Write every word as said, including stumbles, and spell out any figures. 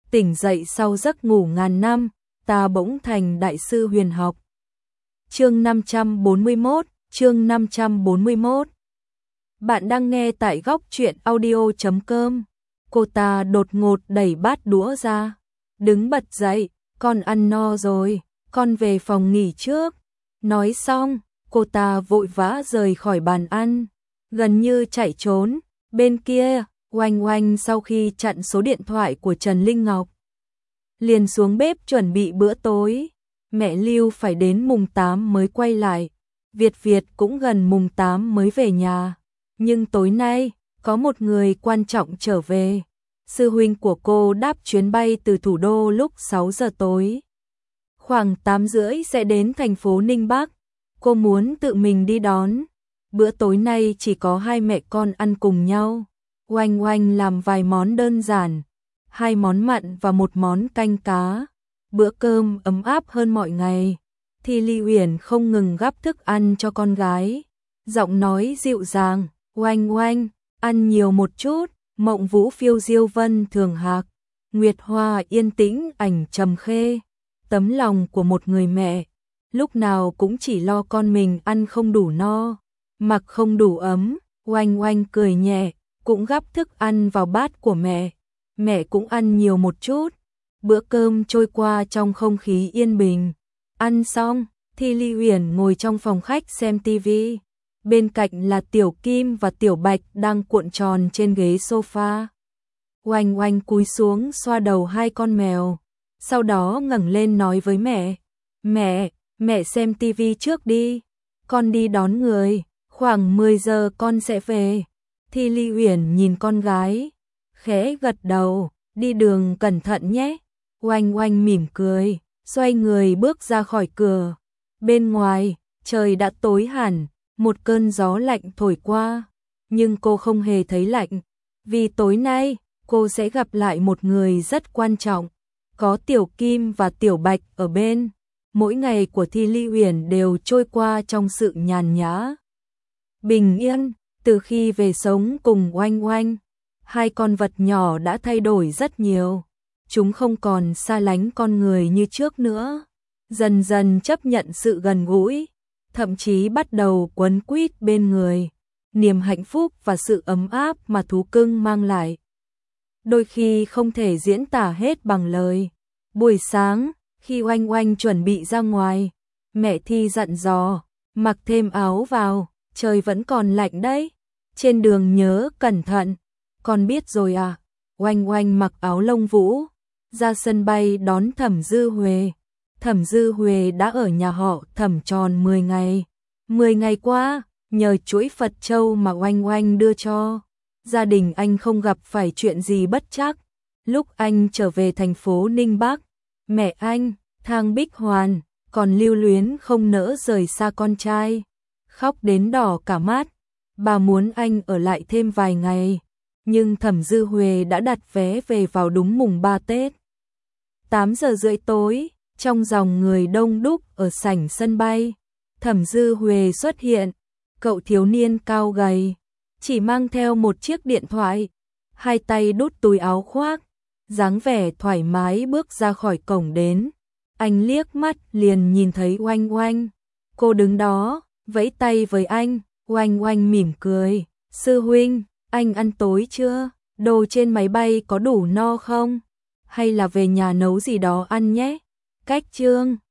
tỉnh dậy sau giấc ngủ ngàn năm, ta bỗng thành đại sư huyền học. Chương năm trăm bốn mươi mốt, chương năm trăm bốn mươi mốt. Bạn đang nghe tại góc truyện audio chấm com. Cô ta đột ngột đẩy bát đũa ra, đứng bật dậy, con ăn no rồi, con về phòng nghỉ trước. Nói xong, cô ta vội vã rời khỏi bàn ăn, gần như chạy trốn. Bên kia, Oanh Oanh sau khi chặn số điện thoại của Trần Linh Ngọc, liền xuống bếp chuẩn bị bữa tối. Mẹ Lưu phải đến mùng tám mới quay lại, Việt Việt cũng gần mùng tám mới về nhà. Nhưng tối nay, có một người quan trọng trở về. Sư huynh của cô đáp chuyến bay từ thủ đô lúc sáu giờ tối. Khoảng tám rưỡi sẽ đến thành phố Ninh Bắc. Cô muốn tự mình đi đón. Bữa tối nay chỉ có hai mẹ con ăn cùng nhau. Oanh Oanh làm vài món đơn giản, hai món mặn và một món canh cá. Bữa cơm ấm áp hơn mọi ngày. Thì Ly Uyển không ngừng gắp thức ăn cho con gái. Giọng nói dịu dàng, Oanh Oanh, ăn nhiều một chút. Mộng Vũ phiêu diêu vân thường hạc, Nguyệt Hoa yên tĩnh ảnh trầm khê. Tấm lòng của một người mẹ, lúc nào cũng chỉ lo con mình ăn không đủ no, mặc không đủ ấm. Oanh Oanh cười nhẹ, cũng gắp thức ăn vào bát của mẹ. Mẹ cũng ăn nhiều một chút. Bữa cơm trôi qua trong không khí yên bình. Ăn xong, thì Ly Uyển ngồi trong phòng khách xem tivi. Bên cạnh là Tiểu Kim và Tiểu Bạch đang cuộn tròn trên ghế sofa. Oanh Oanh cúi xuống xoa đầu hai con mèo, sau đó ngẩng lên nói với mẹ, mẹ, mẹ xem tivi trước đi, con đi đón người, khoảng mười giờ con sẽ về. Thì Ly Uyển nhìn con gái, khẽ gật đầu, đi đường cẩn thận nhé. Oanh Oanh mỉm cười, xoay người bước ra khỏi cửa. Bên ngoài, trời đã tối hẳn. Một cơn gió lạnh thổi qua, nhưng cô không hề thấy lạnh, vì tối nay cô sẽ gặp lại một người rất quan trọng. Có Tiểu Kim và Tiểu Bạch ở bên, mỗi ngày của Thi Ly Uyển đều trôi qua trong sự nhàn nhã, bình yên. Từ khi về sống cùng Oanh Oanh, hai con vật nhỏ đã thay đổi rất nhiều. Chúng không còn xa lánh con người như trước nữa, dần dần chấp nhận sự gần gũi, thậm chí bắt đầu quấn quýt bên người. Niềm hạnh phúc và sự ấm áp mà thú cưng mang lại, đôi khi không thể diễn tả hết bằng lời. Buổi sáng, khi Oanh Oanh chuẩn bị ra ngoài, mẹ Thi dặn dò, mặc thêm áo vào, trời vẫn còn lạnh đấy. Trên đường nhớ cẩn thận. Con biết rồi à? Oanh Oanh mặc áo lông vũ, ra sân bay đón Thẩm Dư Huệ. Thẩm Dư Huệ đã ở nhà họ Thẩm tròn mười ngày. mười ngày qua, nhờ chuỗi Phật Châu mà Oanh Oanh đưa cho, gia đình anh không gặp phải chuyện gì bất trắc. Lúc anh trở về thành phố Ninh Bắc, mẹ anh, Thang Bích Hoàn, còn lưu luyến không nỡ rời xa con trai, khóc đến đỏ cả mắt. Bà muốn anh ở lại thêm vài ngày, nhưng Thẩm Dư Huệ đã đặt vé về vào đúng mùng ba Tết. tám giờ rưỡi tối, trong dòng người đông đúc ở sảnh sân bay, Thẩm Dư Huệ xuất hiện. Cậu thiếu niên cao gầy, chỉ mang theo một chiếc điện thoại, hai tay đút túi áo khoác, dáng vẻ thoải mái bước ra khỏi cổng đến. Anh liếc mắt liền nhìn thấy Oanh Oanh, cô đứng đó, vẫy tay với anh. Oanh Oanh mỉm cười, sư huynh, anh ăn tối chưa? Đồ trên máy bay có đủ no không? Hay là về nhà nấu gì đó ăn nhé? Cách chương